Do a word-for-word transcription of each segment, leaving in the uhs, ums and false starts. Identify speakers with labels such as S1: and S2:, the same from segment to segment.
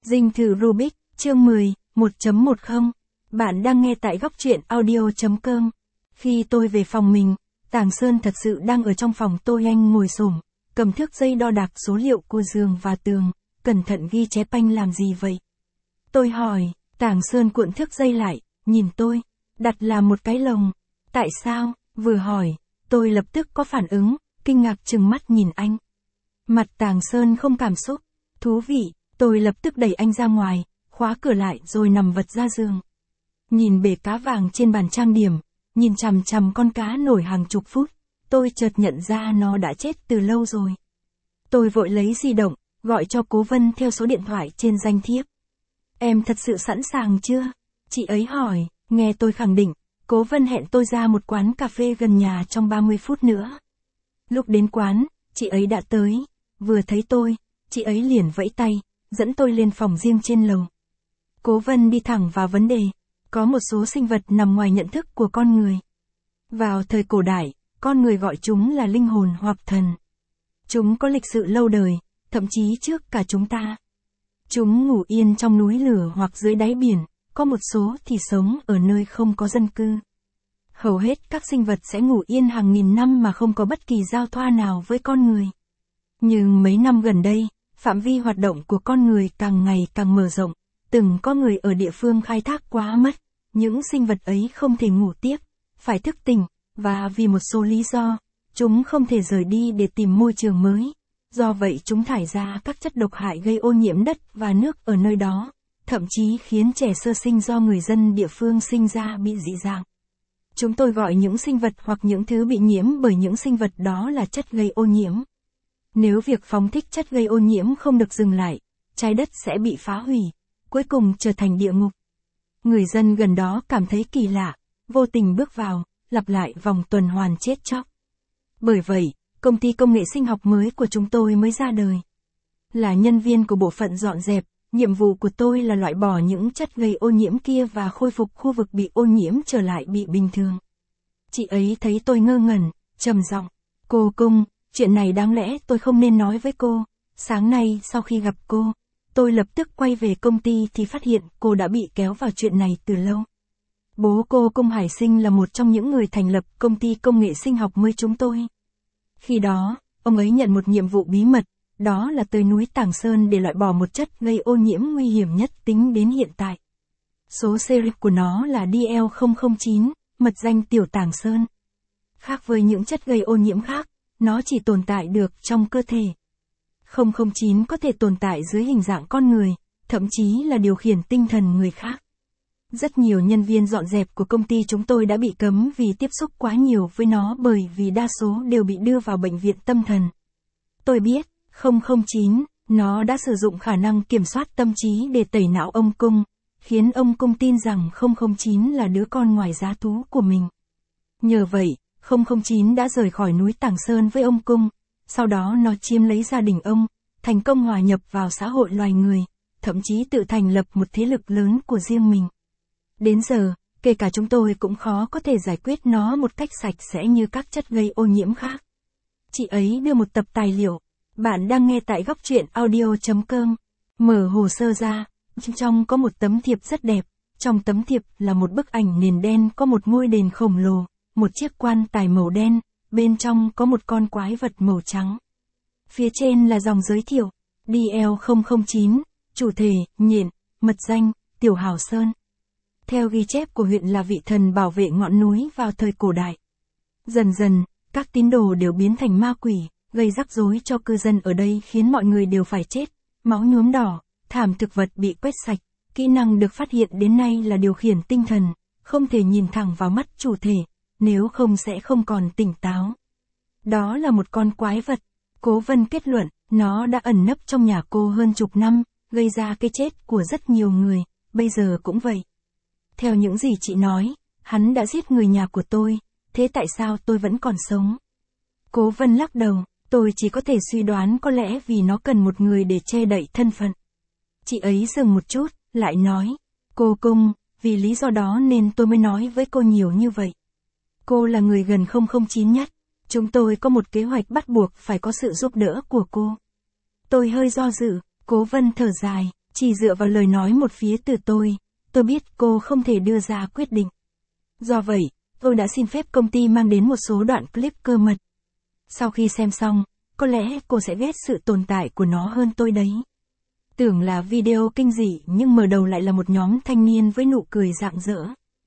S1: Dinh thự Rubik, chương mười, một chấm mười. Bạn đang nghe tại góc truyện audio chấm com. Khi tôi về phòng mình, Tàng Sơn thật sự đang ở trong phòng tôi. Anh ngồi xổm, cầm thước dây đo đạc số liệu của giường và tường, cẩn thận ghi chép. Anh làm gì vậy? Tôi hỏi. Tàng Sơn cuộn thước dây lại, nhìn tôi, đặt là một cái lồng. Tại sao? Vừa hỏi, tôi lập tức có phản ứng, kinh ngạc trừng mắt nhìn anh. Mặt Tàng Sơn không cảm xúc. Thú vị. Tôi lập tức đẩy anh ra ngoài, khóa cửa lại rồi nằm vật ra giường. Nhìn bể cá vàng trên bàn trang điểm, nhìn chằm chằm con cá nổi hàng chục phút, tôi chợt nhận ra nó đã chết từ lâu rồi. Tôi vội lấy di động, gọi cho Cố Vân theo số điện thoại trên danh thiếp. Em thật sự sẵn sàng chưa? Chị ấy hỏi. Nghe tôi khẳng định, Cố Vân hẹn tôi ra một quán cà phê gần nhà trong ba mươi phút nữa. Lúc đến quán, chị ấy đã tới. Vừa thấy tôi, chị ấy liền vẫy tay, dẫn tôi lên phòng riêng trên lầu. Cố Vân đi thẳng vào vấn đề. Có một số sinh vật nằm ngoài nhận thức của con người. Vào thời cổ đại, con người gọi chúng là linh hồn hoặc thần. Chúng có lịch sử lâu đời, thậm chí trước cả chúng ta. Chúng ngủ yên trong núi lửa hoặc dưới đáy biển, có một số thì sống ở nơi không có dân cư. Hầu hết các sinh vật sẽ ngủ yên hàng nghìn năm mà không có bất kỳ giao thoa nào với con người. Nhưng mấy năm gần đây, phạm vi hoạt động của con người càng ngày càng mở rộng. Từng có người ở địa phương khai thác quá mất, những sinh vật ấy không thể ngủ tiếp, phải thức tỉnh, và vì một số lý do, chúng không thể rời đi để tìm môi trường mới. Do vậy chúng thải ra các chất độc hại gây ô nhiễm đất và nước ở nơi đó, thậm chí khiến trẻ sơ sinh do người dân địa phương sinh ra bị dị dạng. Chúng tôi gọi những sinh vật hoặc những thứ bị nhiễm bởi những sinh vật đó là chất gây ô nhiễm. Nếu việc phóng thích chất gây ô nhiễm không được dừng lại, trái đất sẽ bị phá hủy, cuối cùng trở thành địa ngục. Người dân gần đó cảm thấy kỳ lạ, vô tình bước vào, lặp lại vòng tuần hoàn chết chóc. Bởi vậy, công ty công nghệ sinh học mới của chúng tôi mới ra đời. Là nhân viên của bộ phận dọn dẹp, nhiệm vụ của tôi là loại bỏ những chất gây ô nhiễm kia và khôi phục khu vực bị ô nhiễm trở lại bị bình thường. Chị ấy thấy tôi ngơ ngẩn, trầm giọng. Cô Cung, chuyện này đáng lẽ tôi không nên nói với cô. Sáng nay sau khi gặp cô, tôi lập tức quay về công ty thì phát hiện cô đã bị kéo vào chuyện này từ lâu. Bố cô Cung Hải Sinh là một trong những người thành lập công ty công nghệ sinh học mới chúng tôi. Khi đó, ông ấy nhận một nhiệm vụ bí mật, đó là tới núi Tàng Sơn để loại bỏ một chất gây ô nhiễm nguy hiểm nhất tính đến hiện tại. Số series của nó là D L không không chín, mật danh Tiểu Tàng Sơn. Khác với những chất gây ô nhiễm khác, nó chỉ tồn tại được trong cơ thể. không không chín có thể tồn tại dưới hình dạng con người, thậm chí là điều khiển tinh thần người khác. Rất nhiều nhân viên dọn dẹp của công ty chúng tôi đã bị cấm vì tiếp xúc quá nhiều với nó bởi vì đa số đều bị đưa vào bệnh viện tâm thần. Tôi biết, không không chín, nó đã sử dụng khả năng kiểm soát tâm trí để tẩy não ông Cung, khiến ông Cung tin rằng không không chín là đứa con ngoài giá thú của mình. Nhờ vậy, không không chín đã rời khỏi núi Tàng Sơn với ông Cung. Sau đó nó chiếm lấy gia đình ông, thành công hòa nhập vào xã hội loài người, thậm chí tự thành lập một thế lực lớn của riêng mình. Đến giờ, kể cả chúng tôi cũng khó có thể giải quyết nó một cách sạch sẽ như các chất gây ô nhiễm khác. Chị ấy đưa một tập tài liệu. Bạn đang nghe tại góc truyện audio chấm com. Mở hồ sơ ra, trong có một tấm thiệp rất đẹp. Trong tấm thiệp là một bức ảnh nền đen có một ngôi đền khổng lồ, một chiếc quan tài màu đen. Bên trong có một con quái vật màu trắng. Phía trên là dòng giới thiệu. D L không không chín, chủ thể, nhện, mật danh, Tiểu Hào Sơn. Theo ghi chép của huyện là vị thần bảo vệ ngọn núi vào thời cổ đại. Dần dần, các tín đồ đều biến thành ma quỷ, gây rắc rối cho cư dân ở đây khiến mọi người đều phải chết. Máu nhuốm đỏ, thảm thực vật bị quét sạch. Kỹ năng được phát hiện đến nay là điều khiển tinh thần, không thể nhìn thẳng vào mắt chủ thể. Nếu không sẽ không còn tỉnh táo. Đó là một con quái vật. Cố Vân kết luận, nó đã ẩn nấp trong nhà cô hơn chục năm, gây ra cái chết của rất nhiều người, bây giờ cũng vậy. Theo những gì chị nói, hắn đã giết người nhà của tôi, thế tại sao tôi vẫn còn sống? Cố Vân lắc đầu, tôi chỉ có thể suy đoán có lẽ vì nó cần một người để che đậy thân phận. Chị ấy dừng một chút, lại nói, cô Cung, vì lý do đó nên tôi mới nói với cô nhiều như vậy. Cô là người gần không không chín nhất. Chúng tôi có một kế hoạch bắt buộc phải có sự giúp đỡ của cô. Tôi hơi do dự, Cố Vân thở dài, Chỉ dựa vào lời nói một phía từ tôi, tôi biết cô không thể đưa ra quyết định. Do vậy, tôi đã xin phép công ty mang đến một số đoạn clip cơ mật. Sau khi xem xong, có lẽ cô sẽ ghét sự tồn tại của nó hơn tôi đấy. Tưởng là video kinh dị nhưng mở đầu lại là một nhóm thanh niên với nụ cười rạng rỡ.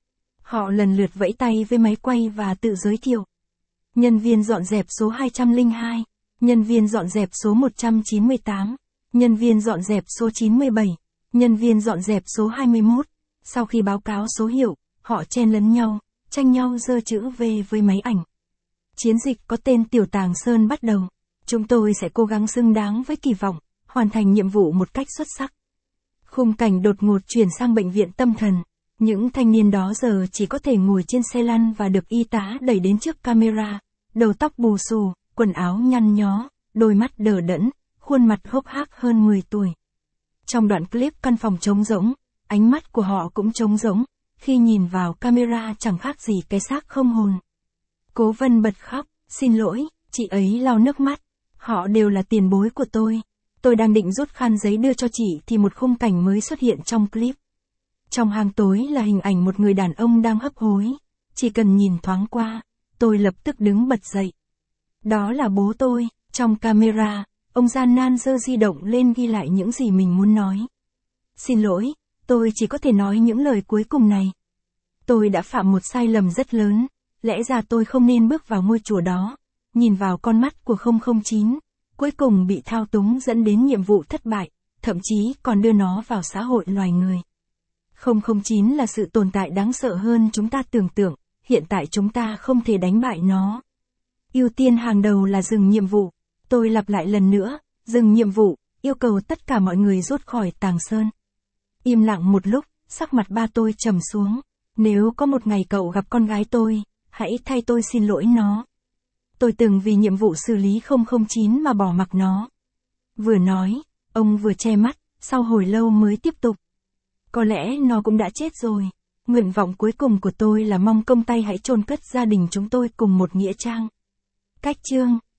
S1: Họ lần lượt vẫy tay với máy quay và tự giới thiệu. Nhân viên dọn dẹp số hai trăm lẻ hai, nhân viên dọn dẹp số một trăm chín mươi tám, nhân viên dọn dẹp số chín mươi bảy, nhân viên dọn dẹp số hai mươi mốt. Sau khi báo cáo số hiệu, họ chen lấn nhau, tranh nhau giơ chữ V với máy ảnh. Chiến dịch có tên Tiểu Tàng Sơn bắt đầu. Chúng tôi sẽ cố gắng xứng đáng với kỳ vọng, hoàn thành nhiệm vụ một cách xuất sắc. Khung cảnh đột ngột chuyển sang bệnh viện tâm thần. Những thanh niên đó giờ chỉ có thể ngồi trên xe lăn và được y tá đẩy đến trước camera, đầu tóc bù xù, quần áo nhăn nhó, đôi mắt đờ đẫn, khuôn mặt hốc hác hơn mười tuổi. Trong đoạn clip căn phòng trống rỗng, ánh mắt của họ cũng trống rỗng, khi nhìn vào camera chẳng khác gì cái xác không hồn. Cố Vân bật khóc, xin lỗi, chị ấy lau nước mắt, họ đều là tiền bối của tôi. Tôi đang định rút khăn giấy đưa cho chị thì một khung cảnh mới xuất hiện trong clip. Trong hang tối là hình ảnh một người đàn ông đang hấp hối. Chỉ cần nhìn thoáng qua, tôi lập tức đứng bật dậy. Đó là bố tôi. Trong camera, ông gian nan giơ di động lên ghi lại những gì mình muốn nói. Xin lỗi, tôi chỉ có thể nói những lời cuối cùng này. Tôi đã phạm một sai lầm rất lớn. Lẽ ra tôi không nên bước vào ngôi chùa đó. Nhìn vào con mắt của không không chín. Cuối cùng bị thao túng dẫn đến nhiệm vụ thất bại. Thậm chí còn đưa nó vào xã hội loài người. không không chín là sự tồn tại đáng sợ hơn chúng ta tưởng tượng, hiện tại chúng ta không thể đánh bại nó. Ưu tiên hàng đầu là dừng nhiệm vụ. Tôi lặp lại lần nữa, dừng nhiệm vụ, yêu cầu tất cả mọi người rút khỏi Tàng Sơn. Im lặng một lúc, sắc mặt ba tôi trầm xuống. Nếu có một ngày cậu gặp con gái tôi, hãy thay tôi xin lỗi nó. Tôi từng vì nhiệm vụ xử lý không không chín mà bỏ mặc nó. Vừa nói, ông vừa che mắt, sau hồi lâu mới tiếp tục. Có lẽ nó cũng đã chết rồi. Nguyện vọng cuối cùng của tôi là mong công tay hãy chôn cất gia đình chúng tôi cùng một nghĩa trang. Cách chương